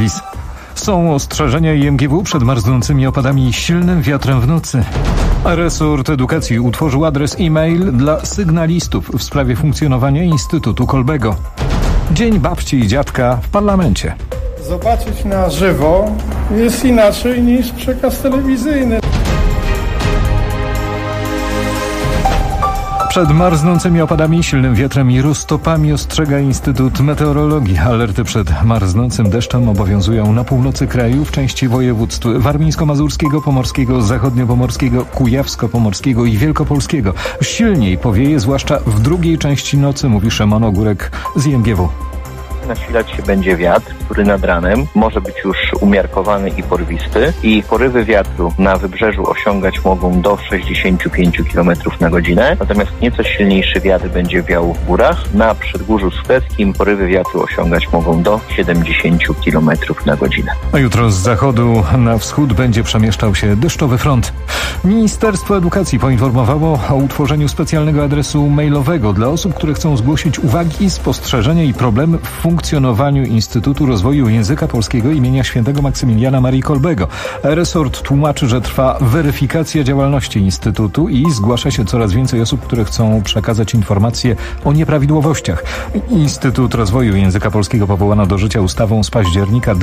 serwis. Są ostrzeżenia IMGW przed marznącymi opadami i silnym wiatrem w nocy. Resort Edukacji utworzył adres e-mail dla sygnalistów w sprawie funkcjonowania Instytutu Kolbego. Dzień babci i dziadka w parlamencie. Zobaczyć na żywo jest inaczej niż przekaz telewizyjny. Przed marznącymi opadami, silnym wiatrem i roztopami ostrzega Instytut Meteorologii. Alerty przed marznącym deszczem obowiązują na północy kraju, w części województw warmińsko-mazurskiego, pomorskiego, zachodniopomorskiego, kujawsko-pomorskiego i wielkopolskiego. Silniej powieje, zwłaszcza w drugiej części nocy, mówi Szymon Ogórek z IMGW. Nasilać się będzie wiatr, który nad ranem może być już umiarkowany i porwisty i porywy wiatru na wybrzeżu osiągać mogą do 65 km na godzinę, natomiast nieco silniejszy wiatr będzie wiał w górach. Na Przedgórzu Suweckim porywy wiatru osiągać mogą do 70 km na godzinę. A jutro z zachodu na wschód będzie przemieszczał się deszczowy front. Ministerstwo Edukacji poinformowało o utworzeniu specjalnego adresu mailowego dla osób, które chcą zgłosić uwagi, spostrzeżenia i problemy w funkcjonowaniu Instytutu Rozwoju Języka Polskiego imienia Świętego Maksymiliana Marii Kolbego. Resort tłumaczy, że trwa weryfikacja działalności Instytutu i zgłasza się coraz więcej osób, które chcą przekazać informacje o nieprawidłowościach. Instytut Rozwoju Języka Polskiego powołano do życia ustawą z października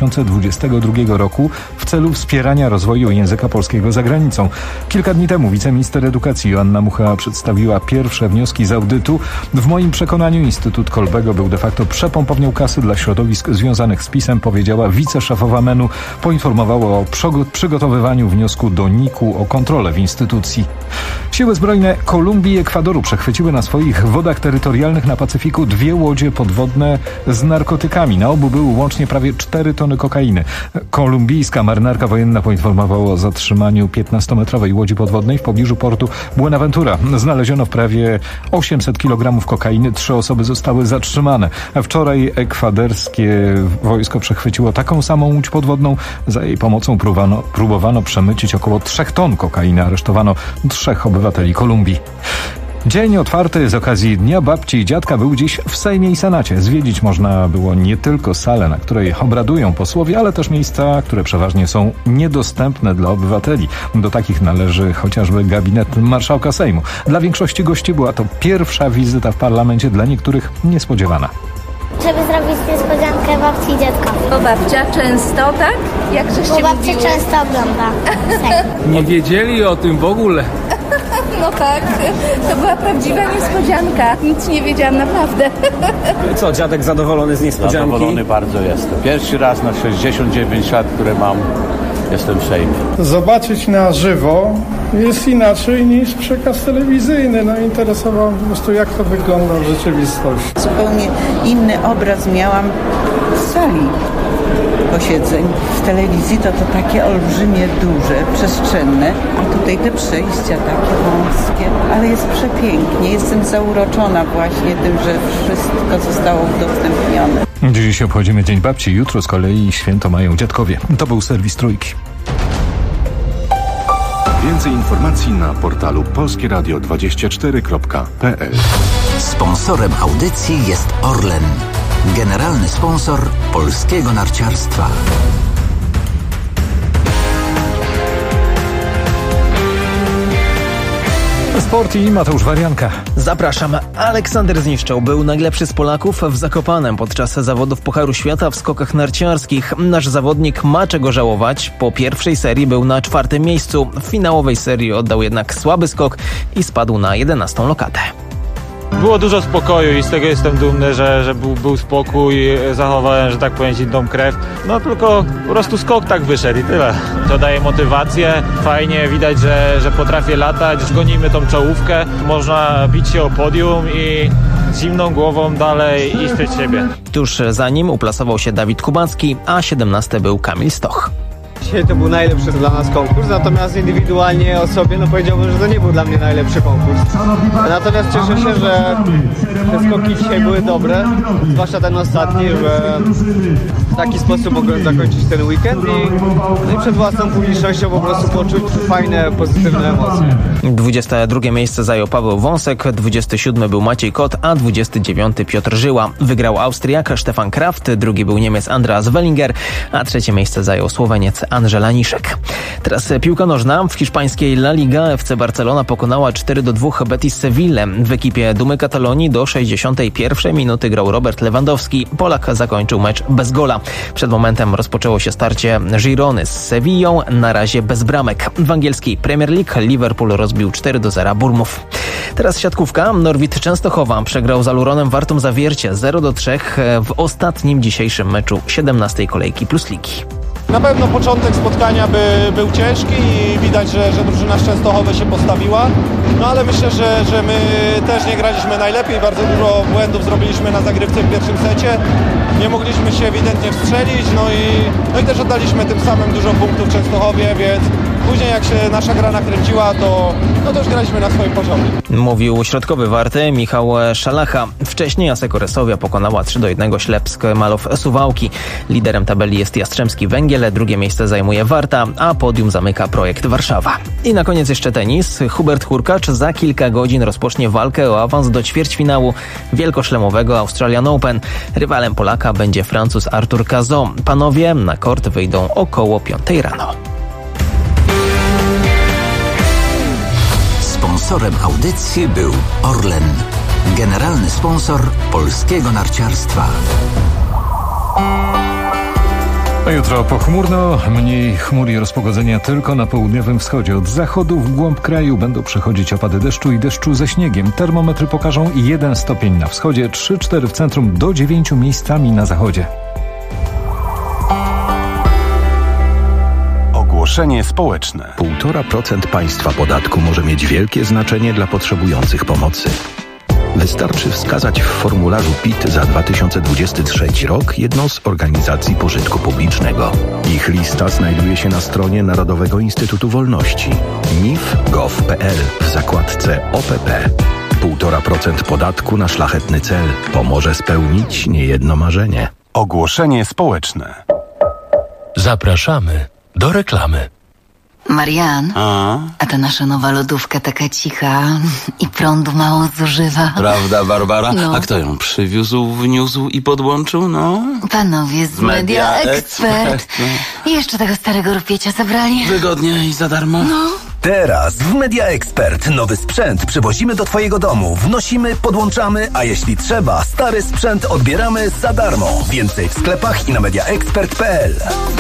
2022 roku w celu wspierania rozwoju języka polskiego za granicą. Kilka dni temu wiceminister edukacji Joanna Mucha przedstawiła pierwsze wnioski z audytu. W moim przekonaniu Instytut Kolbego był de facto przepompowany kasy dla środowisk związanych z PiS-em, powiedziała wiceszefowa MEN-u. Poinformowała o przygotowywaniu wniosku do NIK-u o kontrolę w instytucji. Siły zbrojne Kolumbii i Ekwadoru przechwyciły na swoich wodach terytorialnych na Pacyfiku 2 łodzie podwodne z narkotykami. Na obu były łącznie prawie 4 tony kokainy. Kolumbijska marynarka wojenna poinformowała o zatrzymaniu 15-metrowej łodzi podwodnej w pobliżu portu Buenaventura. Znaleziono w prawie 800 kg kokainy. 3 osoby zostały zatrzymane. Wczoraj ekwadorskie wojsko przechwyciło taką samą łódź podwodną. Za jej pomocą próbowano przemycić około 3 ton kokainy. Aresztowano 3 obywateli Kolumbii. Dzień otwarty z okazji Dnia Babci i Dziadka był dziś w Sejmie i Senacie. Zwiedzić można było nie tylko salę, na której obradują posłowie, ale też miejsca, które przeważnie są niedostępne dla obywateli. Do takich należy chociażby gabinet marszałka Sejmu. Dla większości gości była to pierwsza wizyta w parlamencie, dla niektórych niespodziewana. Żeby zrobić niespodziankę babci i dziadka. Bo babcia często, tak? Jak żeście babcia mówiły? często ogląda. Nie wiedzieli o tym w ogóle. No tak, to była prawdziwa niespodzianka. Nic nie wiedziałam naprawdę. Co, dziadek zadowolony z niespodzianki? Zadowolony bardzo jestem. Pierwszy raz na 69 lat, które mam, jestem w Sejmie. Zobaczyć na żywo jest inaczej niż przekaz telewizyjny. Interesowało mnie po prostu, jak to wygląda w rzeczywistości. Zupełnie inny obraz miałam w sali posiedzeń. W telewizji to takie olbrzymie, duże, przestrzenne, a tutaj te przejścia takie wąskie, ale jest przepięknie. Jestem zauroczona właśnie tym, że wszystko zostało udostępnione. Dziś obchodzimy Dzień Babci, jutro z kolei święto mają dziadkowie. To był serwis Trójki. Więcej informacji na portalu polskieradio24.pl. Sponsorem audycji jest Orlen, generalny sponsor polskiego narciarstwa. Sport i Mateusz Warianka. Zapraszam. Aleksander Zniszczał był najlepszy z Polaków w Zakopanem podczas zawodów Pucharu Świata w skokach narciarskich. Nasz zawodnik ma czego żałować. Po pierwszej serii był na 4. miejscu. W finałowej serii oddał jednak słaby skok i spadł na 11. lokatę. Było dużo spokoju i z tego jestem dumny, że był spokój, zachowałem, że tak powiem, zimną krew. No tylko po prostu skok tak wyszedł i tyle. To daje motywację, fajnie widać, że potrafię latać, gonimy tą czołówkę, można bić się o podium i z zimną głową dalej iść przed siebie. Tuż za nim uplasował się Dawid Kubacki, a 17. był Kamil Stoch. Dzisiaj to był najlepszy dla nas konkurs, natomiast indywidualnie o sobie powiedziałbym, że to nie był dla mnie najlepszy konkurs. Natomiast cieszę się, że te skoki dzisiaj były dobre, zwłaszcza ten ostatni, że w taki sposób mogłem zakończyć ten weekend i przed własną publicznością po prostu poczuć fajne, pozytywne emocje. 22 miejsce zajął Paweł Wąsek, 27 był Maciej Kot, a 29 Piotr Żyła. Wygrał Austriak Stefan Kraft, drugi był Niemiec Andreas Wellinger, a trzecie miejsce zajął Słoweniec Andrzej Laniszek. Teraz piłka nożna. W hiszpańskiej La Liga FC Barcelona pokonała 4-2 Betis Sevillę. W ekipie Dumy Katalonii do 61 minuty grał Robert Lewandowski. Polak zakończył mecz bez gola. Przed momentem rozpoczęło się starcie Girony z Sevillą, na razie bez bramek. W angielskiej Premier League Liverpool rozbił 4-0 Bournemouth. Teraz siatkówka. Norwid Częstochowa przegrał z Aluronem Wartą Zawiercie 0-3 w ostatnim dzisiejszym meczu 17. kolejki Plus Ligi. Na pewno początek spotkania był ciężki i widać, że drużyna z Częstochowy się postawiła. No ale myślę, że my też nie graliśmy najlepiej. Bardzo dużo błędów zrobiliśmy na zagrywce w pierwszym secie. Nie mogliśmy się ewidentnie wstrzelić, no i też oddaliśmy tym samym dużo punktów Częstochowie, więc później jak się nasza gra nakręciła, to już graliśmy na swoim poziomie. Mówił środkowy Warty Michał Szalacha. Wcześniej Aseko Resowia pokonała 3-1 Ślepsk Malow Suwałki. Liderem tabeli jest Jastrzębski Węgiel, drugie miejsce zajmuje Warta, a podium zamyka Projekt Warszawa. I na koniec jeszcze tenis. Hubert Hurkacz za kilka godzin rozpocznie walkę o awans do ćwierćfinału wielkoszlemowego Australian Open. Rywalem Polaka będzie Francuz Artur Cazaux. Panowie na kort wyjdą około 5 rano. Sponsorem audycji był Orlen, generalny sponsor polskiego narciarstwa. A jutro pochmurno, mniej chmur i rozpogodzenia tylko na południowym wschodzie. Od zachodu w głąb kraju będą przychodzić opady deszczu i deszczu ze śniegiem. Termometry pokażą 1 stopień na wschodzie, 3-4 w centrum, do 9 miejscami na zachodzie. Ogłoszenie społeczne. 1,5% państwa podatku może mieć wielkie znaczenie dla potrzebujących pomocy. Wystarczy wskazać w formularzu PIT za 2023 rok jedną z organizacji pożytku publicznego. Ich lista znajduje się na stronie Narodowego Instytutu Wolności nif.gov.pl w zakładce OPP. 1,5% podatku na szlachetny cel pomoże spełnić niejedno marzenie. Ogłoszenie społeczne. Zapraszamy do reklamy. Marian, a ta nasza nowa lodówka taka cicha i prądu mało zużywa. Prawda, Barbara? No. A kto ją przywiózł, wniósł i podłączył, no? Panowie z Media Expert. I jeszcze tego starego rupiecia zabrali. Wygodnie i za darmo. No. Teraz w Media Expert nowy sprzęt przywozimy do twojego domu. Wnosimy, podłączamy, a jeśli trzeba, stary sprzęt odbieramy za darmo. Więcej w sklepach i na mediaexpert.pl.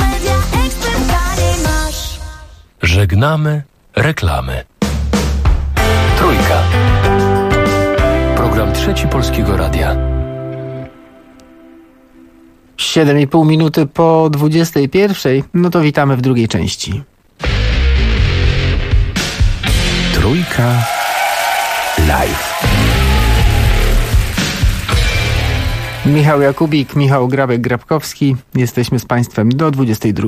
Żegnamy reklamy. Trójka. Program Trzeci Polskiego Radia. 7,5 minuty po 21. No to witamy w drugiej części. Trójka live. Michał Jakubik, Michał Grabek-Grabkowski. Jesteśmy z Państwem do 22.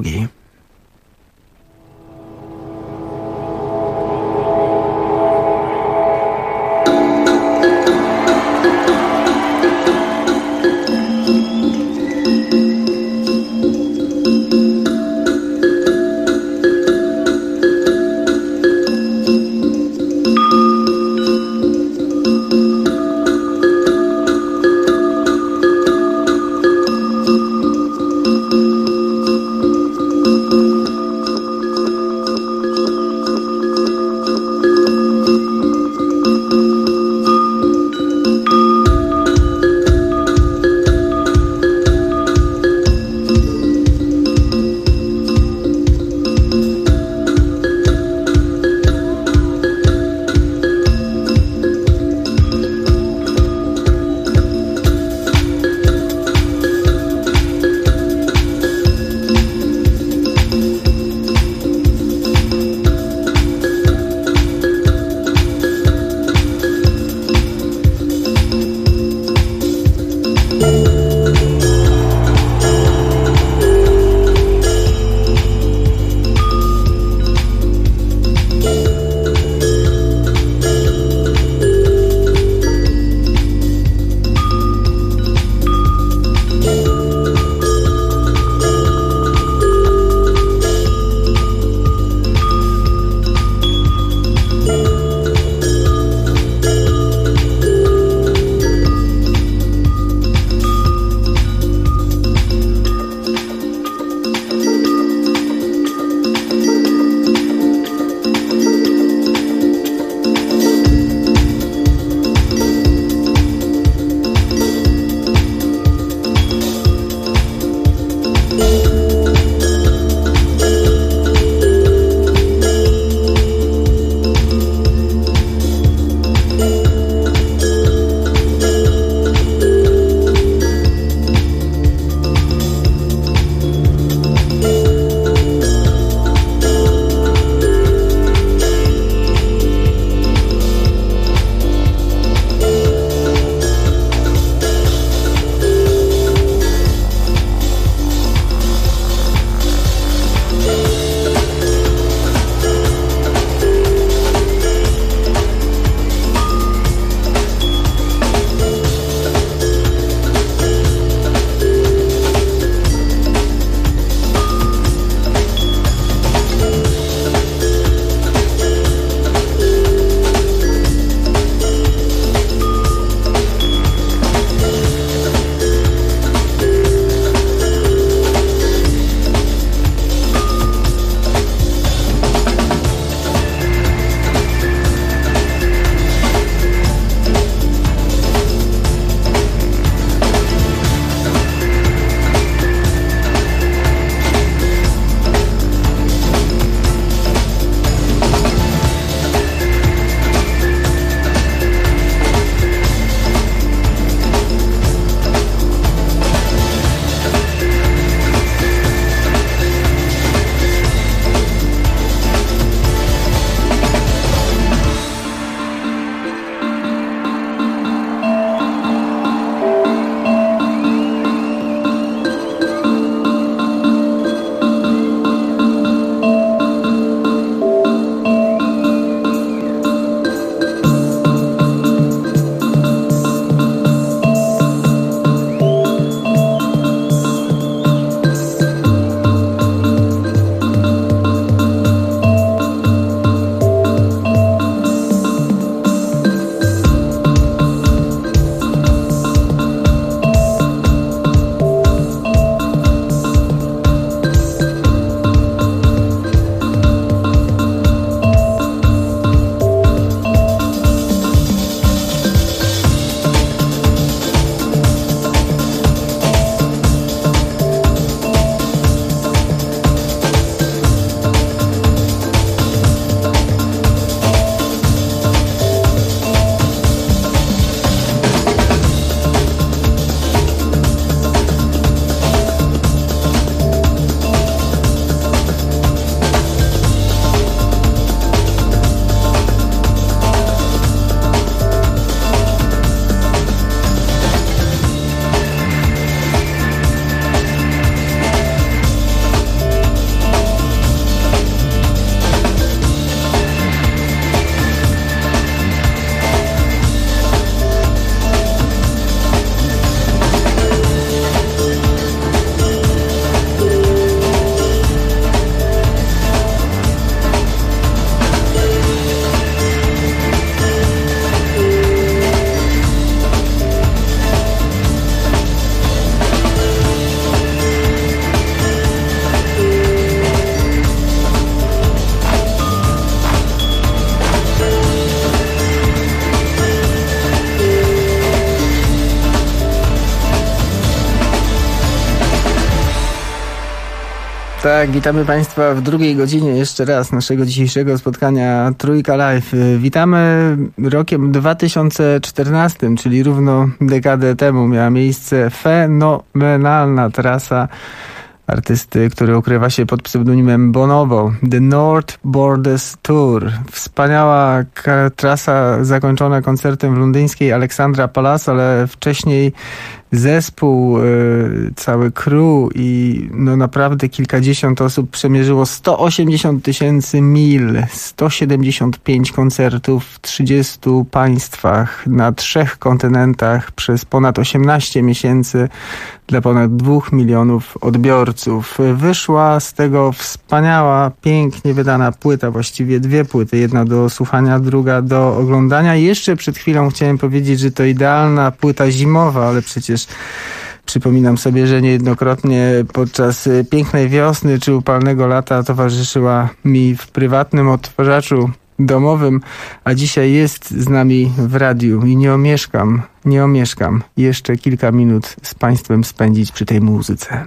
Tak, witamy Państwa w drugiej godzinie jeszcze raz naszego dzisiejszego spotkania Trójka Live. Witamy rokiem 2014, czyli równo dekadę temu miała miejsce fenomenalna trasa artysty, który ukrywa się pod pseudonimem Bonobo, The North Borders Tour. Wspaniała trasa zakończona koncertem w londyńskiej Alexandra Palace, ale wcześniej zespół, cały crew i no naprawdę kilkadziesiąt osób przemierzyło 180 000 mil, 175 koncertów w 30 państwach, na 3 kontynentach przez ponad 18 miesięcy dla ponad 2 milionów odbiorców. Wyszła z tego wspaniała, pięknie wydana płyta, właściwie 2 płyty, jedna do słuchania, druga do oglądania. I jeszcze przed chwilą chciałem powiedzieć, że to idealna płyta zimowa, ale przecież przypominam sobie, że niejednokrotnie podczas pięknej wiosny czy upalnego lata towarzyszyła mi w prywatnym odtwarzaczu domowym, a dzisiaj jest z nami w radiu i nie omieszkam jeszcze kilka minut z Państwem spędzić przy tej muzyce.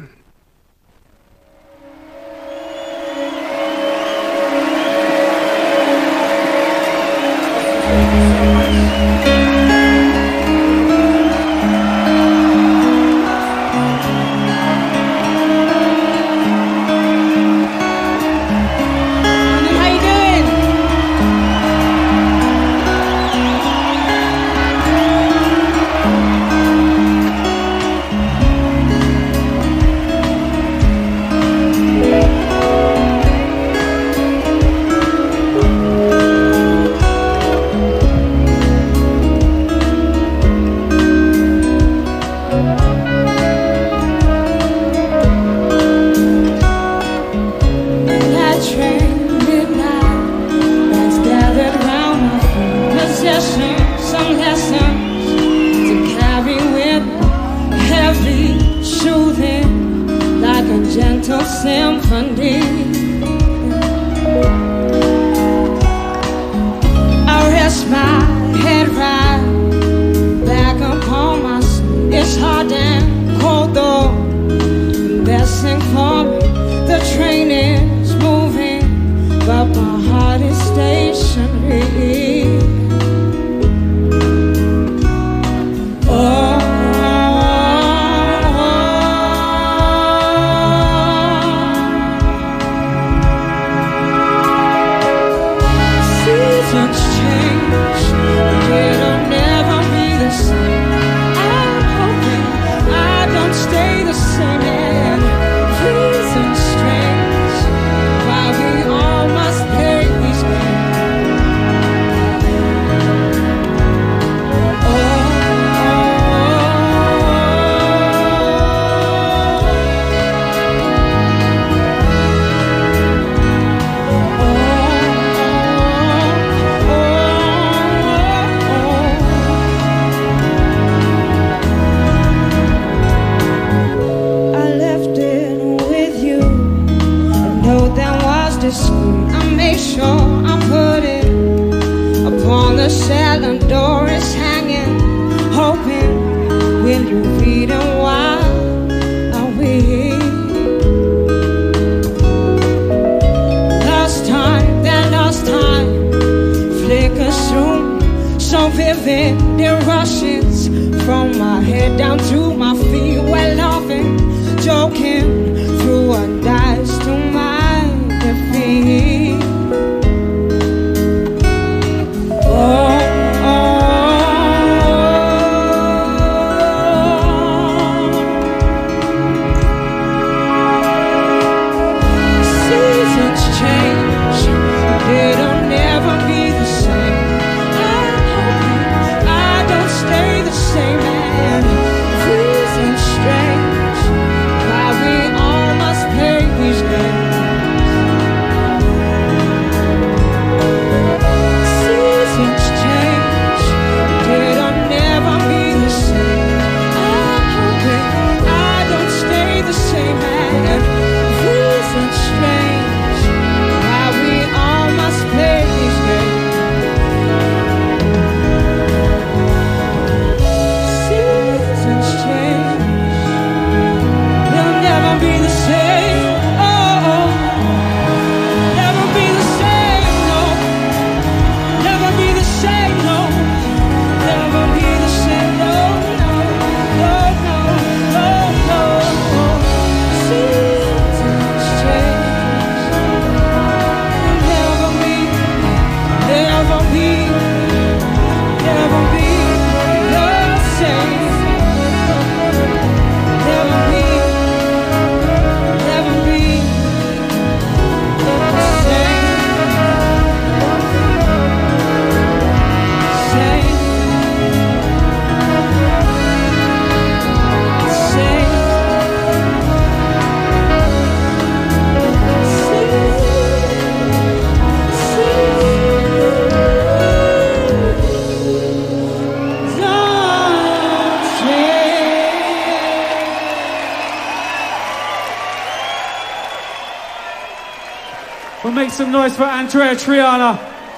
We'll make some noise for Andrea Triana.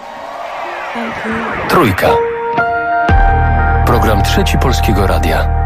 Trójka. Program Trzeci Polskiego Radia.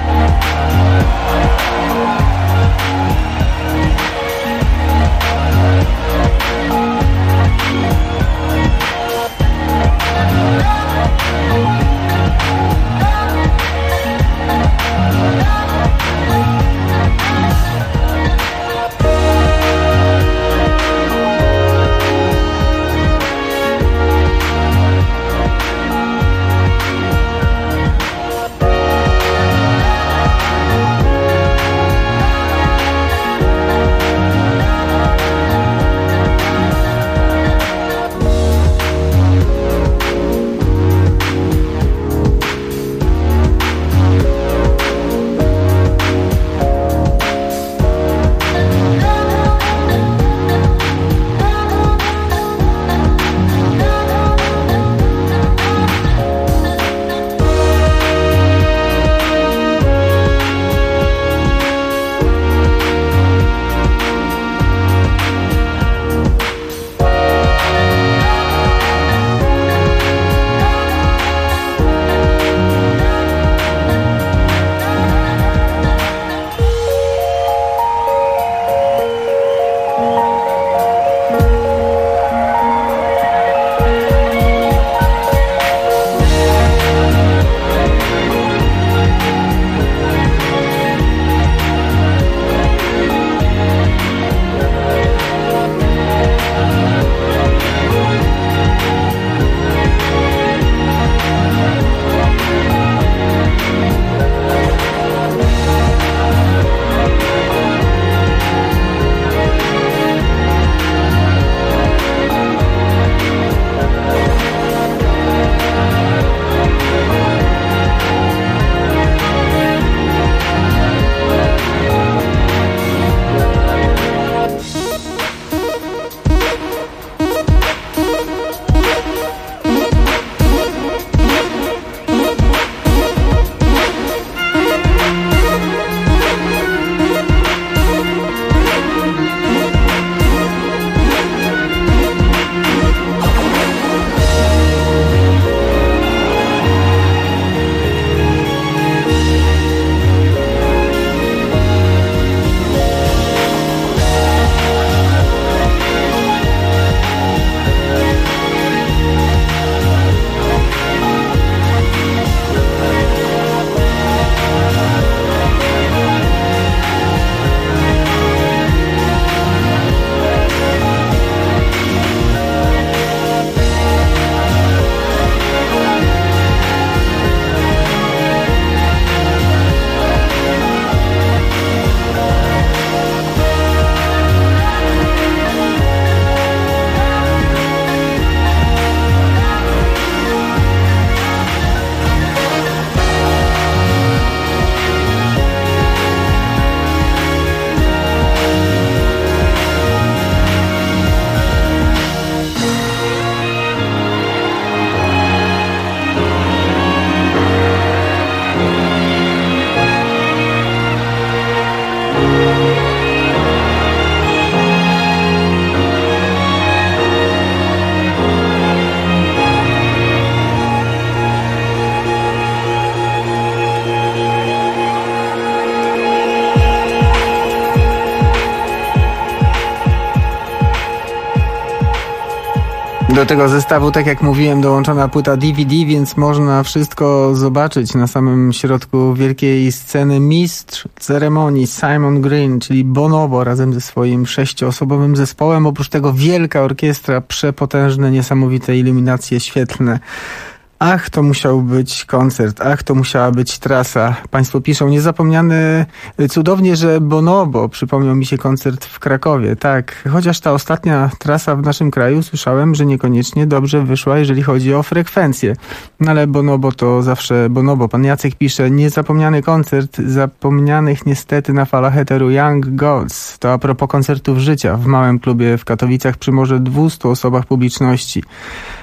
Do tego zestawu, tak jak mówiłem, dołączona płyta DVD, więc można wszystko zobaczyć. Na samym środku wielkiej sceny mistrz ceremonii Simon Green, czyli Bonobo razem ze swoim 6-osobowym zespołem. Oprócz tego wielka orkiestra, przepotężne, niesamowite iluminacje świetlne. Ach, to musiał być koncert, ach, to musiała być trasa. Państwo piszą, niezapomniany, cudownie, że Bonobo, przypomniał mi się koncert w Krakowie. Tak, chociaż ta ostatnia trasa w naszym kraju, słyszałem, że niekoniecznie dobrze wyszła, jeżeli chodzi o frekwencję. No ale Bonobo to zawsze Bonobo. Pan Jacek pisze, niezapomniany koncert, zapomnianych niestety na falach eteru Young Gods. To a propos koncertów życia w małym klubie w Katowicach przy może 200 osobach publiczności.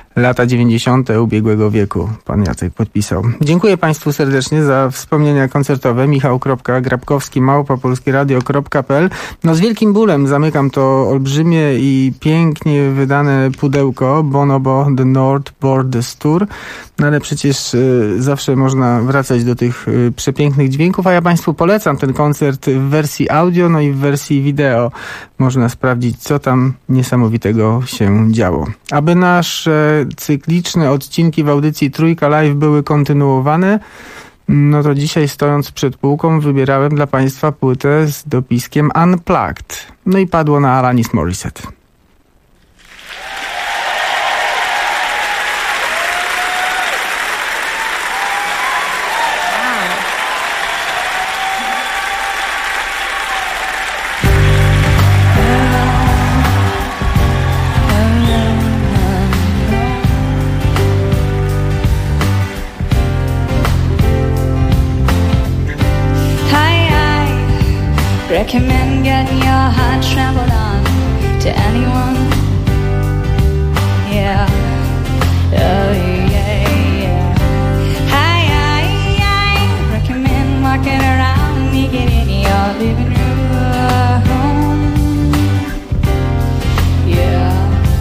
lata 90. ubiegłego wieku. Pan Jacek podpisał. Dziękuję Państwu serdecznie za wspomnienia koncertowe. michał.grabkowski@polskieradio.pl. No z wielkim bólem zamykam to olbrzymie i pięknie wydane pudełko Bonobo The North Borders Tour. No ale przecież zawsze można wracać do tych przepięknych dźwięków, a ja Państwu polecam ten koncert w wersji audio, no i w wersji wideo. Można sprawdzić, co tam niesamowitego się działo. Aby nasze cykliczne odcinki w audycji Trójka Live były kontynuowane, no to dzisiaj, stojąc przed półką, wybierałem dla Państwa płytę z dopiskiem Unplugged. No i padło na Alanis Morissette. Recommend getting your heart trampled on to anyone. Yeah. Oh, yeah, yeah. I recommend walking around naked in your living room. Yeah.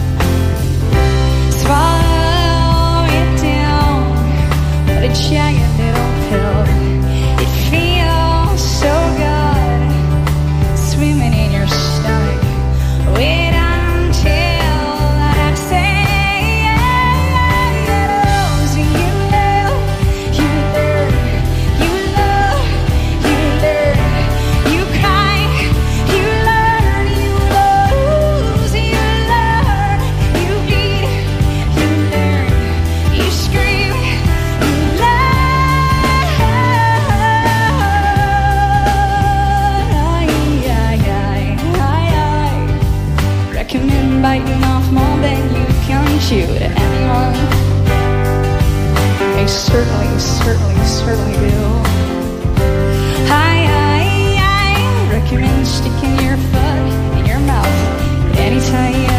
Swallow it down, what a jagged little pill. It feels so good, swimming in your stomach. Wait until I say yes. You love, you learn, you love, you learn, you cry, you learn, you lose, you learn, you bleed, you learn, you scream, you recommend biting off more than you can chew to anyone. I certainly do. I recommend sticking your foot in your mouth anytime you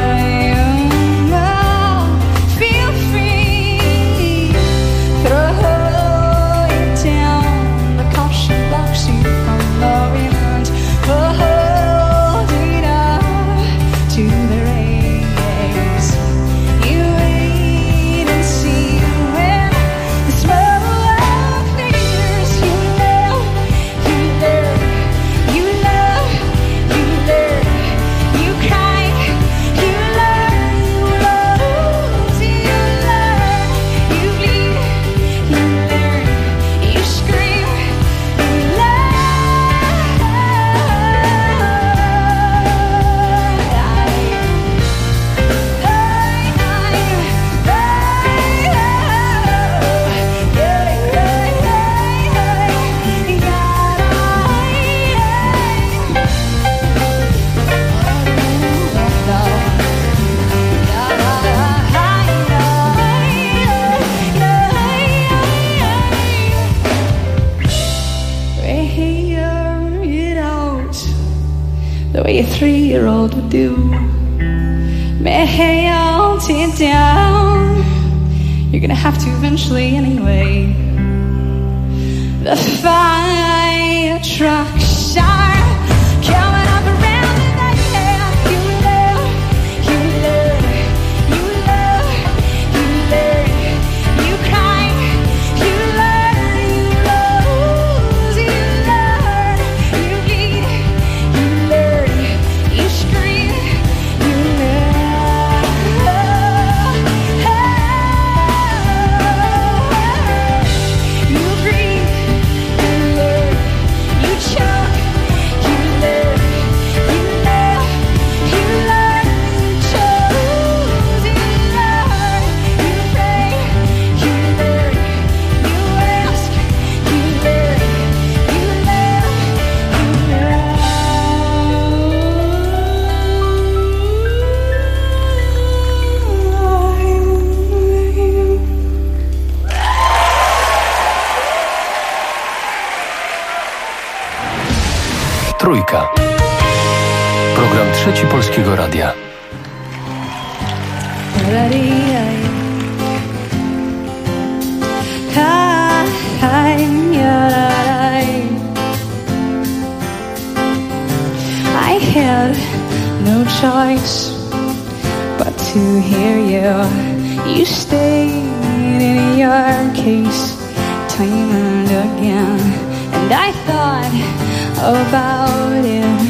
feel free. Throw it down, the caution blocks you from loving and hold it up to the rays. You wait and see when the smoke clears. You love, you learn, you love, you learn, you cry, you learn, you lose, you learn, you bleed, you learn, you scream, you the way a 3-year-old would do. Melt it down. You're gonna have to eventually anyway. The fire trucks are coming up around in the air. You love, you learn, you love, you learn, you cry, you learn, you lose, you learn, you bleed, you learn, you scream, you learn, you breathe, you learn, you choke, you learn, you laugh, you learn, you choose, you learn, you pray, you learn, you ask, you learn, you laugh, you Trójka. Program Trzeci Polskiego Radia. learn. I had no choice but to hear you. You stayed in your case time and again, and I thought about it.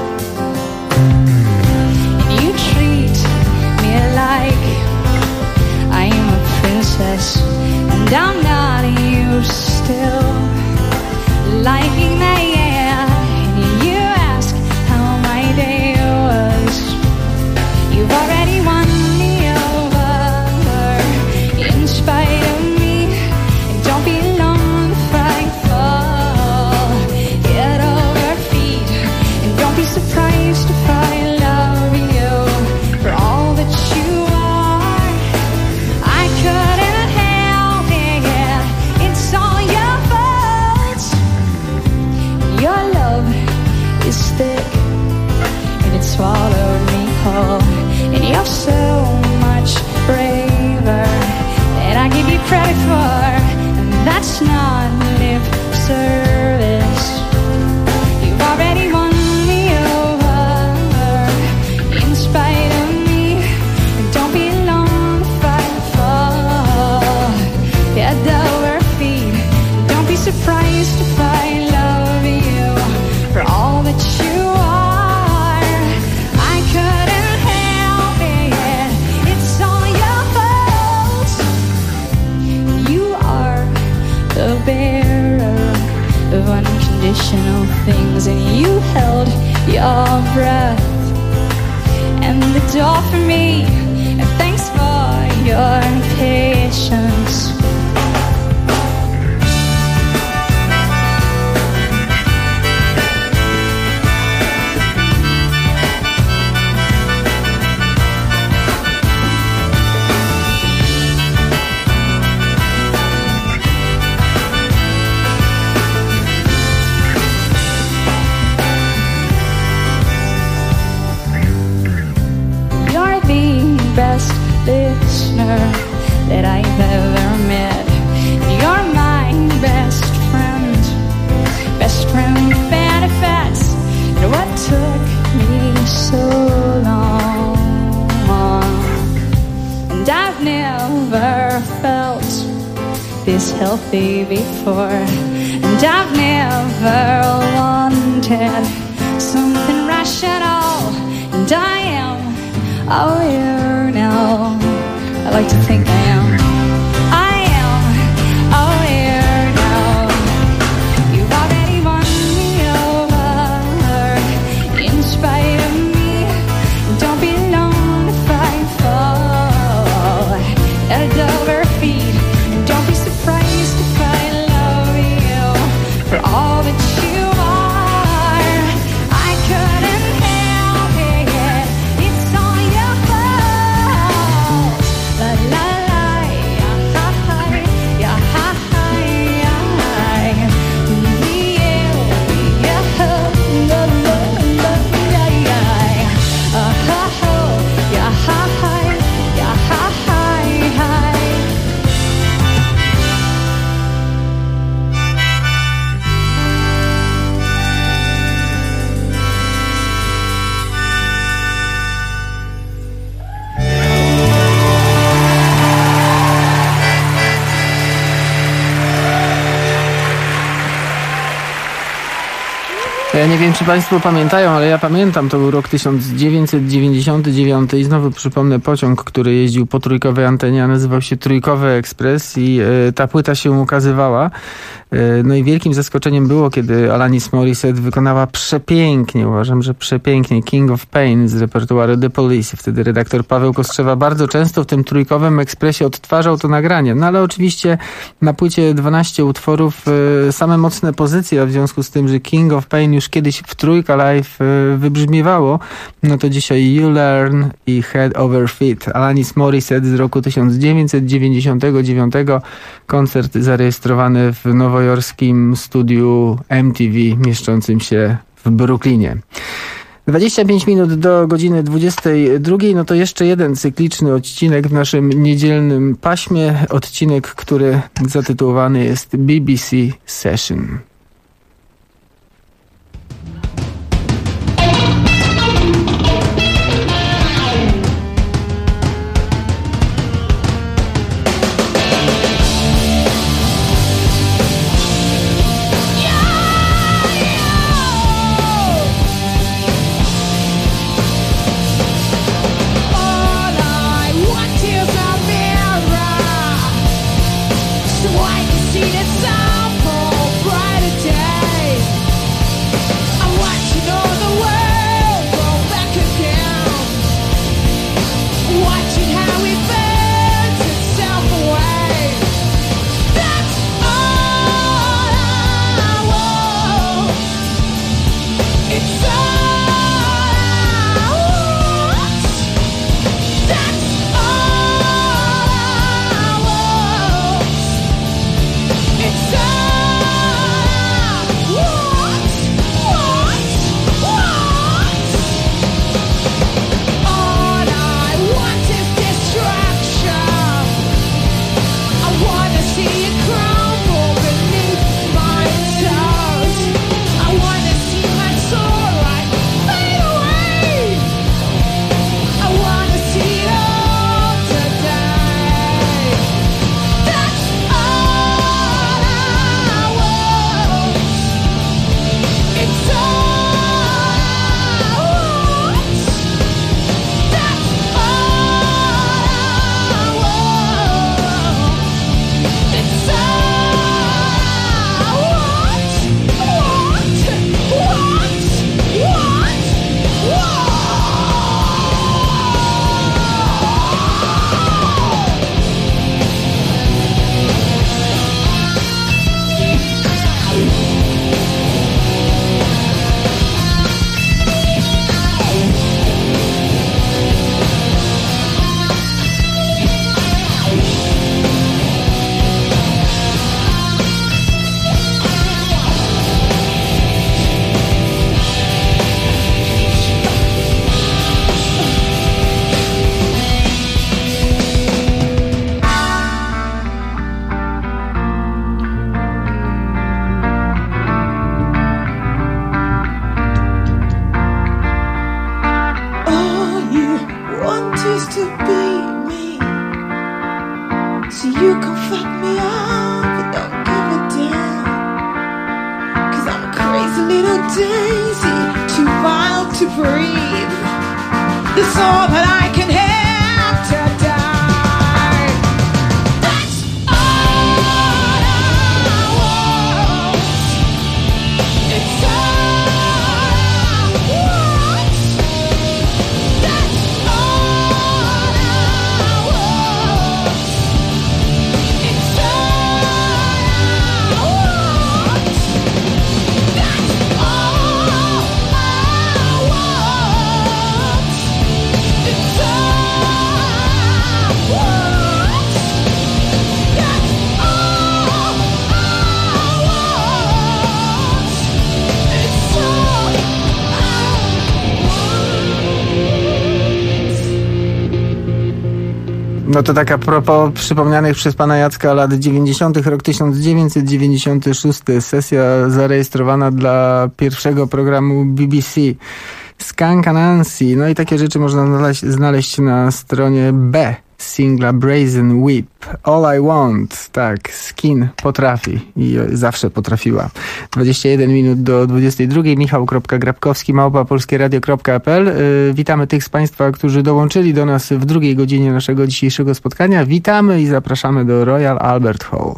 And you treat me like I'm a princess, and I'm not. You still liking that, yeah. And you ask how my day was. You've already won me over in spite of me. And don't be long if I fall head over feet. And don't be surprised if I love you for all that you are. I couldn't help it, it's all your fault. Your love is thick and it swallowed me whole. And you're so much braver than I give you credit for, and that's not lip service. You've already won me over in spite of me. And don't be long if I fall head over feet. Don't be surprised if I love you for all that you are. I couldn't help it, it's all your fault. You are the bearer of unconditional things, and you held your breath and the door for me. And thanks for your patience. You're the best listener that I've ever met. You're my best friend with benefits. And what took me so long? And I've never felt this healthy before, and I've never wanted something rational. And I am aware now. I like to think I am. I am aware now. You've already won me over in spite of me. Don't be long if I fall head over feet. Don't be surprised if I love you for all that you are. I couldn't help it, it's all your fault. La la la, yeah ha ha, yeah ha ha, yeah. Yeah, la la la, yeah yeah. Ha ha, yeah ha ha, yeah ha ha, yeah. Ja nie wiem, czy Państwo pamiętają, ale ja pamiętam, to był rok 1999 i znowu przypomnę pociąg, który jeździł po trójkowej antenie, a nazywał się Trójkowy Ekspres i ta płyta się ukazywała. No i wielkim zaskoczeniem było, kiedy Alanis Morissette wykonała przepięknie, uważam, że przepięknie, King of Pain z repertuaru The Police. Wtedy redaktor Paweł Kostrzewa bardzo często w tym Trójkowym Ekspresie odtwarzał to nagranie. No ale oczywiście na płycie 12 utworów, same mocne pozycje, a w związku z tym, że King of Pain już kiedyś w Trójka Live wybrzmiewało, no to dzisiaj You Learn i Head Over Feet. Alanis Morissette z roku 1999, koncert zarejestrowany w nowojorskim studiu MTV mieszczącym się w Brooklynie. 25 minut do godziny 22, no to jeszcze jeden cykliczny odcinek w naszym niedzielnym paśmie. Odcinek, który zatytułowany jest BBC Session. No to tak a propos przypomnianych przez pana Jacka lat 90., rok 1996, sesja zarejestrowana dla pierwszego programu BBC Skunk Anansi. No i takie rzeczy można znaleźć na stronie B singla Brazen Whip. All I Want, tak, Skin potrafi i zawsze potrafiła. 21 minut do 22. Michał.Grabkowski, @polskieradio.pl. Witamy tych z państwa, którzy dołączyli do nas w drugiej godzinie naszego dzisiejszego spotkania. Witamy i zapraszamy do Royal Albert Hall.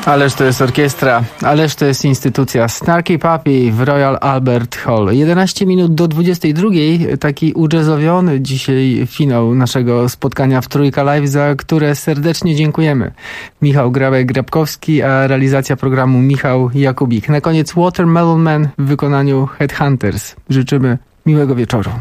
Ależ to jest orkiestra, ależ to jest instytucja. Snarky Puppy w Royal Albert Hall. 11 minut do 22. Taki ujazzowiony dzisiaj finał naszego spotkania w Trójka Live, za które serdecznie dziękujemy. Michał Grabek-Grabkowski, a realizacja programu Michał Jakubik. Na koniec Watermelon Man w wykonaniu Headhunters. Życzymy miłego wieczoru.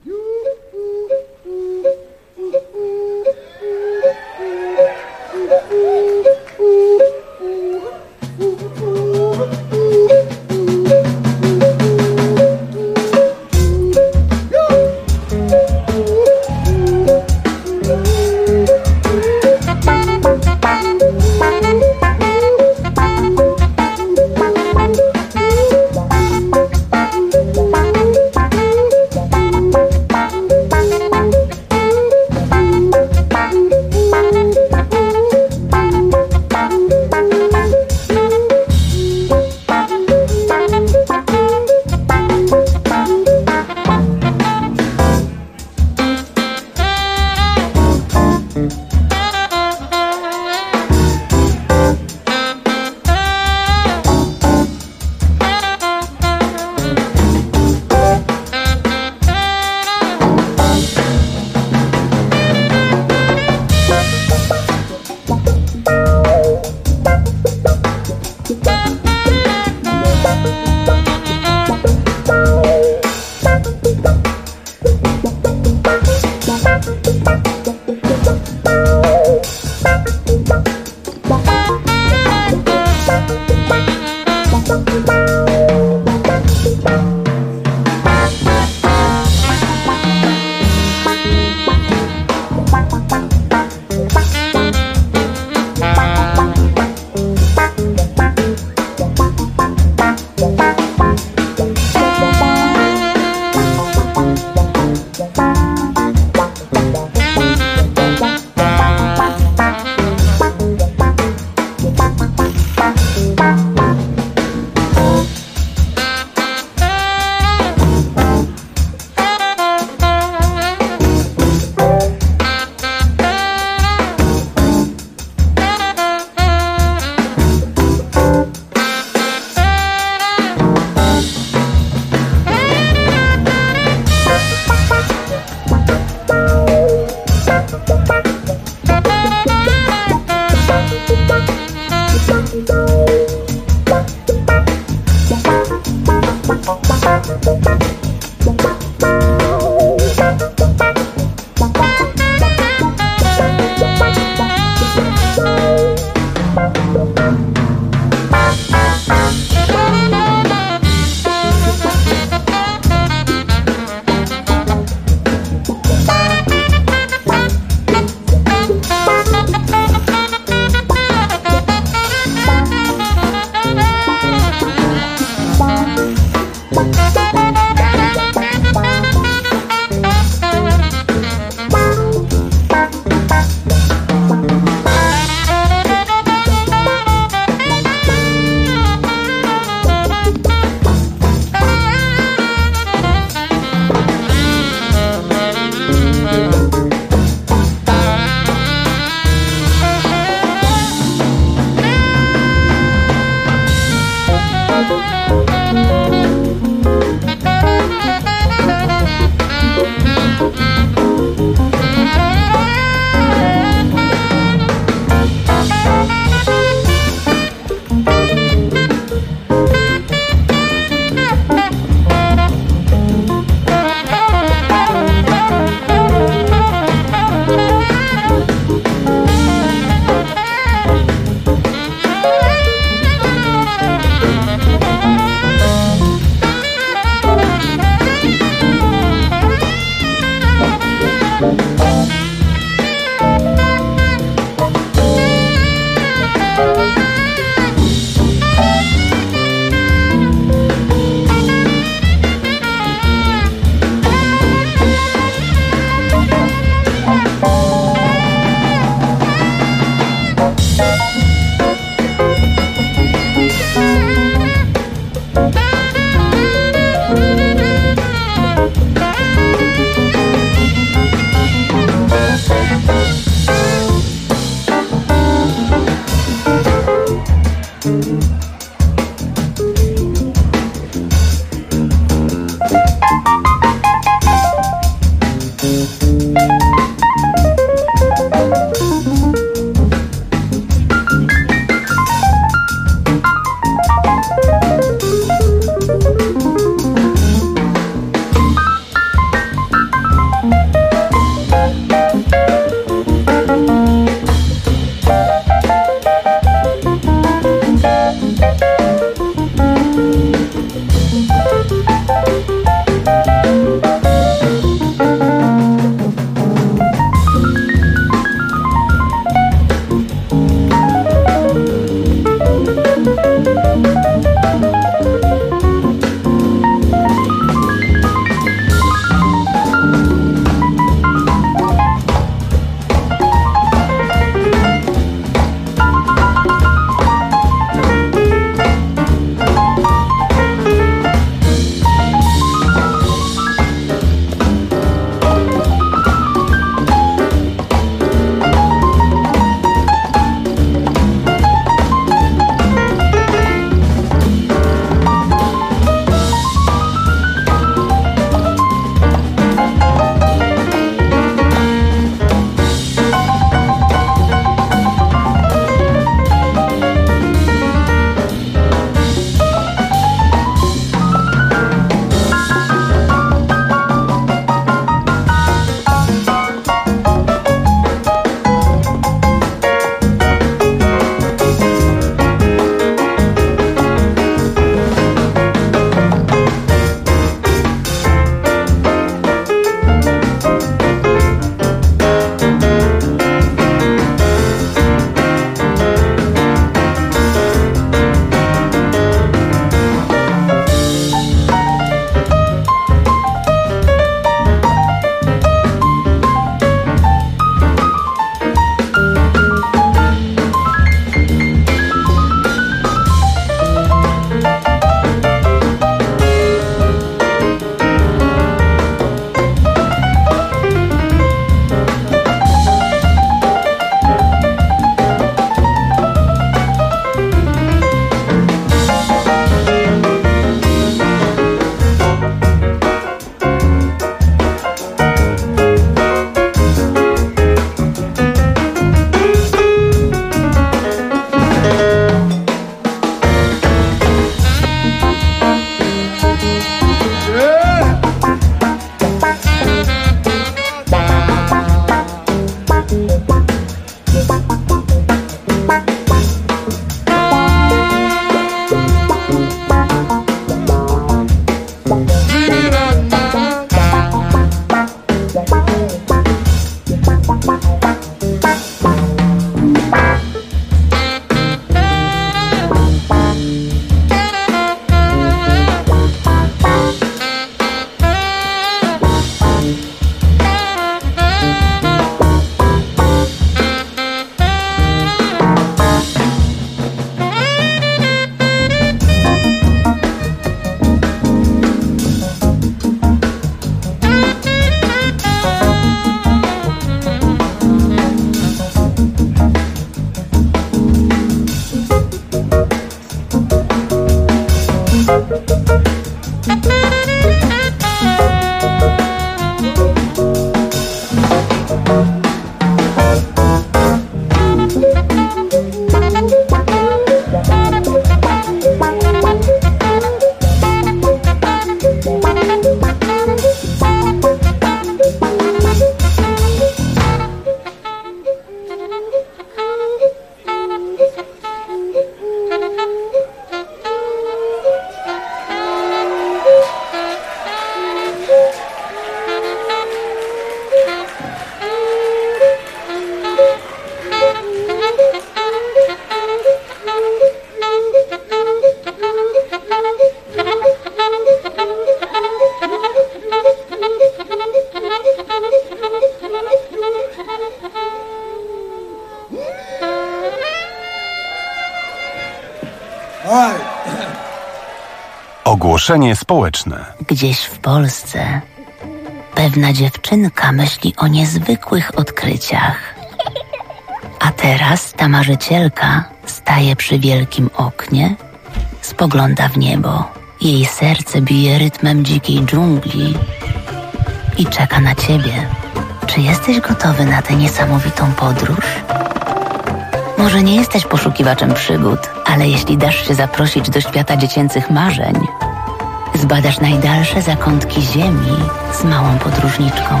Ogłoszenie społeczne. Gdzieś w Polsce pewna dziewczynka myśli o niezwykłych odkryciach. A teraz ta marzycielka staje przy wielkim oknie, spogląda w niebo. Jej serce bije rytmem dzikiej dżungli i czeka na ciebie. Czy jesteś gotowy na tę niesamowitą podróż? Może nie jesteś poszukiwaczem przygód, ale jeśli dasz się zaprosić do świata dziecięcych marzeń, zbadasz najdalsze zakątki ziemi z małą podróżniczką.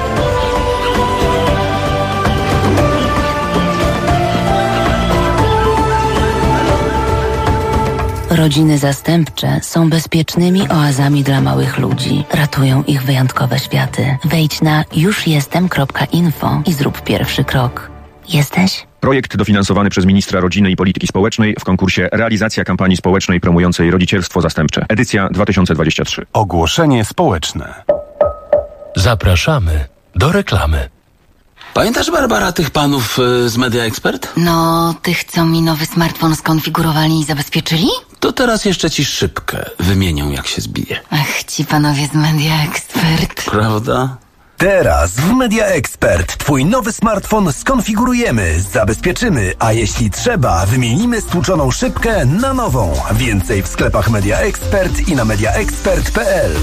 Rodziny zastępcze są bezpiecznymi oazami dla małych ludzi. Ratują ich wyjątkowe światy. Wejdź na jusjestem.info i zrób pierwszy krok. Jesteś? Projekt dofinansowany przez ministra rodziny i polityki społecznej w konkursie Realizacja kampanii społecznej promującej rodzicielstwo zastępcze. Edycja 2023. Ogłoszenie społeczne. Zapraszamy do reklamy. Pamiętasz, Barbara, tych panów z Media Expert? No, tych, co mi nowy smartfon skonfigurowali i zabezpieczyli? To teraz jeszcze ci szybkę wymienią, jak się zbije. Ach, ci panowie z Media Expert. Prawda? Teraz w Media Expert twój nowy smartfon skonfigurujemy, zabezpieczymy, a jeśli trzeba, wymienimy stłuczoną szybkę na nową. Więcej w sklepach Media Expert i na mediaexpert.pl.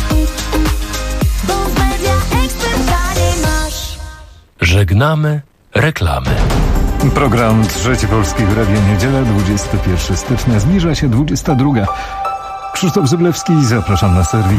Żegnamy reklamy. Program Trzeci Polskiego Radia Niedziela, 21 stycznia, zbliża się 22. Krzysztof Zyblewski, zapraszam na serwis.